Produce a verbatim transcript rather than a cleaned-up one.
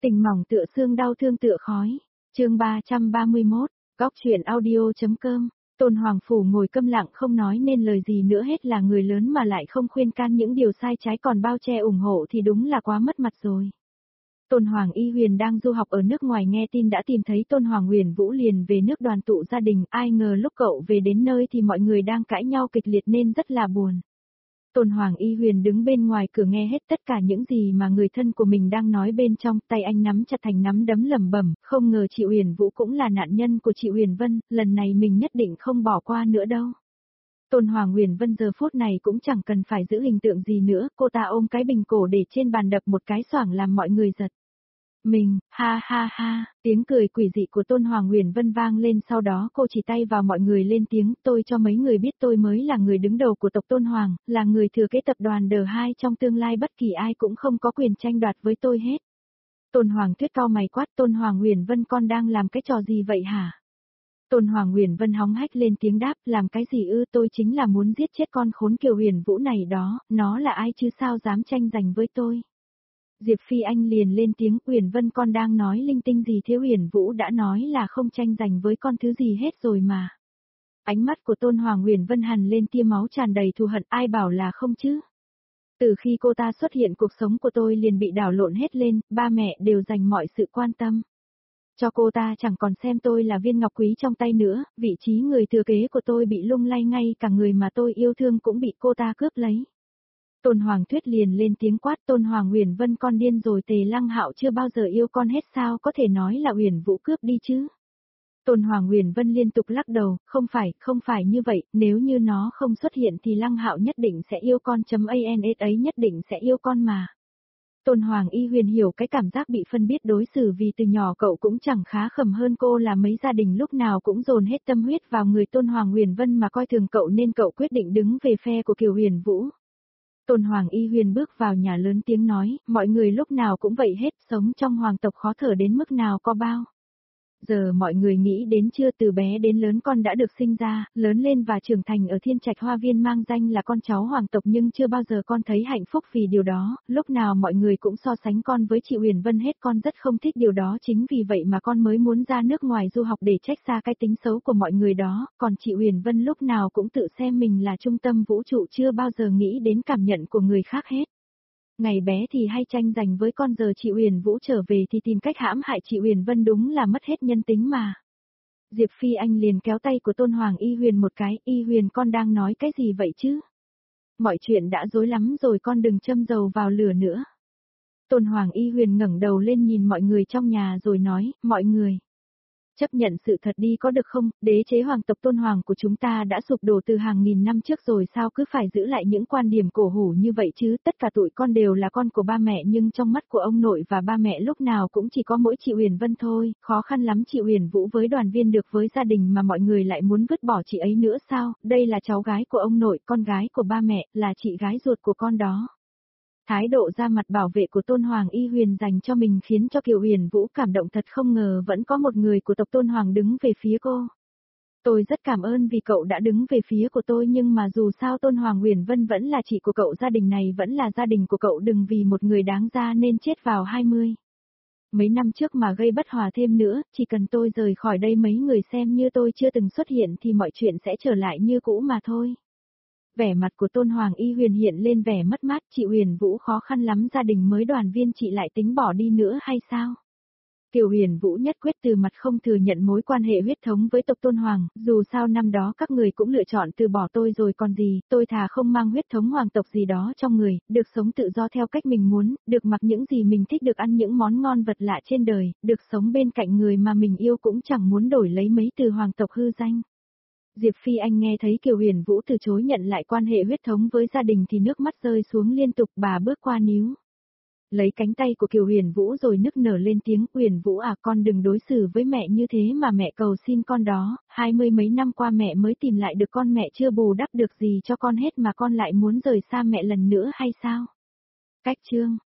Tình mỏng tựa xương đau thương tựa khói. Chương ba trăm ba mươi mốt, góc truyện audio.com. Tôn Hoàng Phủ ngồi câm lặng không nói nên lời gì nữa hết, là người lớn mà lại không khuyên can những điều sai trái còn bao che ủng hộ thì đúng là quá mất mặt rồi. Tôn Hoàng Y Huyền đang du học ở nước ngoài nghe tin đã tìm thấy Tôn Hoàng Huyền Vũ liền về nước đoàn tụ gia đình, ai ngờ lúc cậu về đến nơi thì mọi người đang cãi nhau kịch liệt nên rất là buồn. Tôn Hoàng Y Huyền đứng bên ngoài cửa nghe hết tất cả những gì mà người thân của mình đang nói bên trong, tay anh nắm chặt thành nắm đấm lẩm bẩm, không ngờ chị Huyền Vũ cũng là nạn nhân của chị Huyền Vân, lần này mình nhất định không bỏ qua nữa đâu. Tôn Hoàng Huyền Vân giờ phút này cũng chẳng cần phải giữ hình tượng gì nữa, cô ta ôm cái bình cổ để trên bàn đập một cái xoảng làm mọi người giật mình, ha ha ha, tiếng cười quỷ dị của Tôn Hoàng Huyền Vân vang lên, sau đó cô chỉ tay vào mọi người lên tiếng, tôi cho mấy người biết tôi mới là người đứng đầu của tộc Tôn Hoàng, là người thừa kế tập đoàn đờ hai, trong tương lai bất kỳ ai cũng không có quyền tranh đoạt với tôi hết. Tôn Hoàng Tuyết cau mày quát, Tôn Hoàng Huyền Vân con đang làm cái trò gì vậy hả? Tôn Hoàng Huyền Vân hóng hách lên tiếng đáp, làm cái gì ư, tôi chính là muốn giết chết con khốn Kiều Huyền Vũ này đó, nó là ai chứ sao dám tranh giành với tôi. Diệp Phi Anh liền lên tiếng, Huyền Vân con đang nói linh tinh gì thế, Huyền Vũ đã nói là không tranh giành với con thứ gì hết rồi mà. Ánh mắt của Tôn Hoàng Huyền Vân hằn lên tia máu tràn đầy thù hận, ai bảo là không chứ. Từ khi cô ta xuất hiện cuộc sống của tôi liền bị đảo lộn hết lên, ba mẹ đều dành mọi sự quan tâm cho cô ta, chẳng còn xem tôi là viên ngọc quý trong tay nữa, vị trí người thừa kế của tôi bị lung lay, ngay cả người mà tôi yêu thương cũng bị cô ta cướp lấy. Tôn Hoàng Tuyết liền lên tiếng quát, Tôn Hoàng Huyền Vân con điên rồi, Tề Lăng Hạo chưa bao giờ yêu con hết, sao có thể nói là Huyền Vũ cướp đi chứ. Tôn Hoàng Huyền Vân liên tục lắc đầu, không phải, không phải như vậy, nếu như nó không xuất hiện thì Lăng Hạo nhất định sẽ yêu con, chấm ans ấy nhất định sẽ yêu con mà. Tôn Hoàng Y Huyền hiểu cái cảm giác bị phân biệt đối xử, vì từ nhỏ cậu cũng chẳng khá khẩm hơn cô là mấy, gia đình lúc nào cũng dồn hết tâm huyết vào người Tôn Hoàng Huyền Vân mà coi thường cậu, nên cậu quyết định đứng về phe của Kiều Huyền Vũ. Tôn Hoàng Y Huyền bước vào nhà lớn tiếng nói, mọi người lúc nào cũng vậy hết, sống trong hoàng tộc khó thở đến mức nào có bao giờ mọi người nghĩ đến chưa, từ bé đến lớn con đã được sinh ra, lớn lên và trưởng thành ở Thiên Trạch Hoa Viên mang danh là con cháu hoàng tộc, nhưng chưa bao giờ con thấy hạnh phúc vì điều đó, lúc nào mọi người cũng so sánh con với chị Huyền Vân hết, con rất không thích điều đó, chính vì vậy mà con mới muốn ra nước ngoài du học để trách xa cái tính xấu của mọi người đó, còn chị Huyền Vân lúc nào cũng tự xem mình là trung tâm vũ trụ, chưa bao giờ nghĩ đến cảm nhận của người khác hết. Ngày bé thì hay tranh giành với con, giờ chị Huyền Vũ trở về thì tìm cách hãm hại chị Huyền Vân, đúng là mất hết nhân tính mà. Diệp Phi Anh liền kéo tay của Tôn Hoàng Y Huyền một cái, Y Huyền con đang nói cái gì vậy chứ? Mọi chuyện đã rối lắm rồi, con đừng châm dầu vào lửa nữa. Tôn Hoàng Y Huyền ngẩng đầu lên nhìn mọi người trong nhà rồi nói, mọi người chấp nhận sự thật đi có được không, đế chế hoàng tộc Tôn Hoàng của chúng ta đã sụp đổ từ hàng nghìn năm trước rồi, sao cứ phải giữ lại những quan điểm cổ hủ như vậy chứ, tất cả tụi con đều là con của ba mẹ, nhưng trong mắt của ông nội và ba mẹ lúc nào cũng chỉ có mỗi chị Huyền Vân thôi, khó khăn lắm chị Huyền Vũ với đoàn viên được với gia đình mà mọi người lại muốn vứt bỏ chị ấy nữa sao, đây là cháu gái của ông nội, con gái của ba mẹ, là chị gái ruột của con đó. Thái độ ra mặt bảo vệ của Tôn Hoàng Y Huyền dành cho mình khiến cho Kiều Huyền Vũ cảm động, thật không ngờ vẫn có một người của tộc Tôn Hoàng đứng về phía cô. Tôi rất cảm ơn vì cậu đã đứng về phía của tôi, nhưng mà dù sao Tôn Hoàng Huyền Vân vẫn là chị của cậu, gia đình này vẫn là gia đình của cậu, đừng vì một người đáng ra nên chết vào hai mươi mấy năm trước mà gây bất hòa thêm nữa, chỉ cần tôi rời khỏi đây mấy người xem như tôi chưa từng xuất hiện thì mọi chuyện sẽ trở lại như cũ mà thôi. Vẻ mặt của Tôn Hoàng Y Huyền hiện lên vẻ mất mát, chị Huyền Vũ khó khăn lắm gia đình mới đoàn viên chị lại tính bỏ đi nữa hay sao? Kiều Huyền Vũ nhất quyết từ mặt không thừa nhận mối quan hệ huyết thống với tộc Tôn Hoàng, dù sao năm đó các người cũng lựa chọn từ bỏ tôi rồi còn gì, tôi thà không mang huyết thống hoàng tộc gì đó trong người, được sống tự do theo cách mình muốn, được mặc những gì mình thích, được ăn những món ngon vật lạ trên đời, được sống bên cạnh người mà mình yêu, cũng chẳng muốn đổi lấy mấy từ hoàng tộc hư danh. Diệp Phi Anh nghe thấy Kiều Huyền Vũ từ chối nhận lại quan hệ huyết thống với gia đình thì nước mắt rơi xuống liên tục, bà bước qua níu lấy cánh tay của Kiều Huyền Vũ rồi nức nở lên tiếng, Huyền Vũ à, con đừng đối xử với mẹ như thế mà, mẹ cầu xin con đó, hai mươi mấy năm qua mẹ mới tìm lại được con, mẹ chưa bù đắp được gì cho con hết mà con lại muốn rời xa mẹ lần nữa hay sao? Cách chương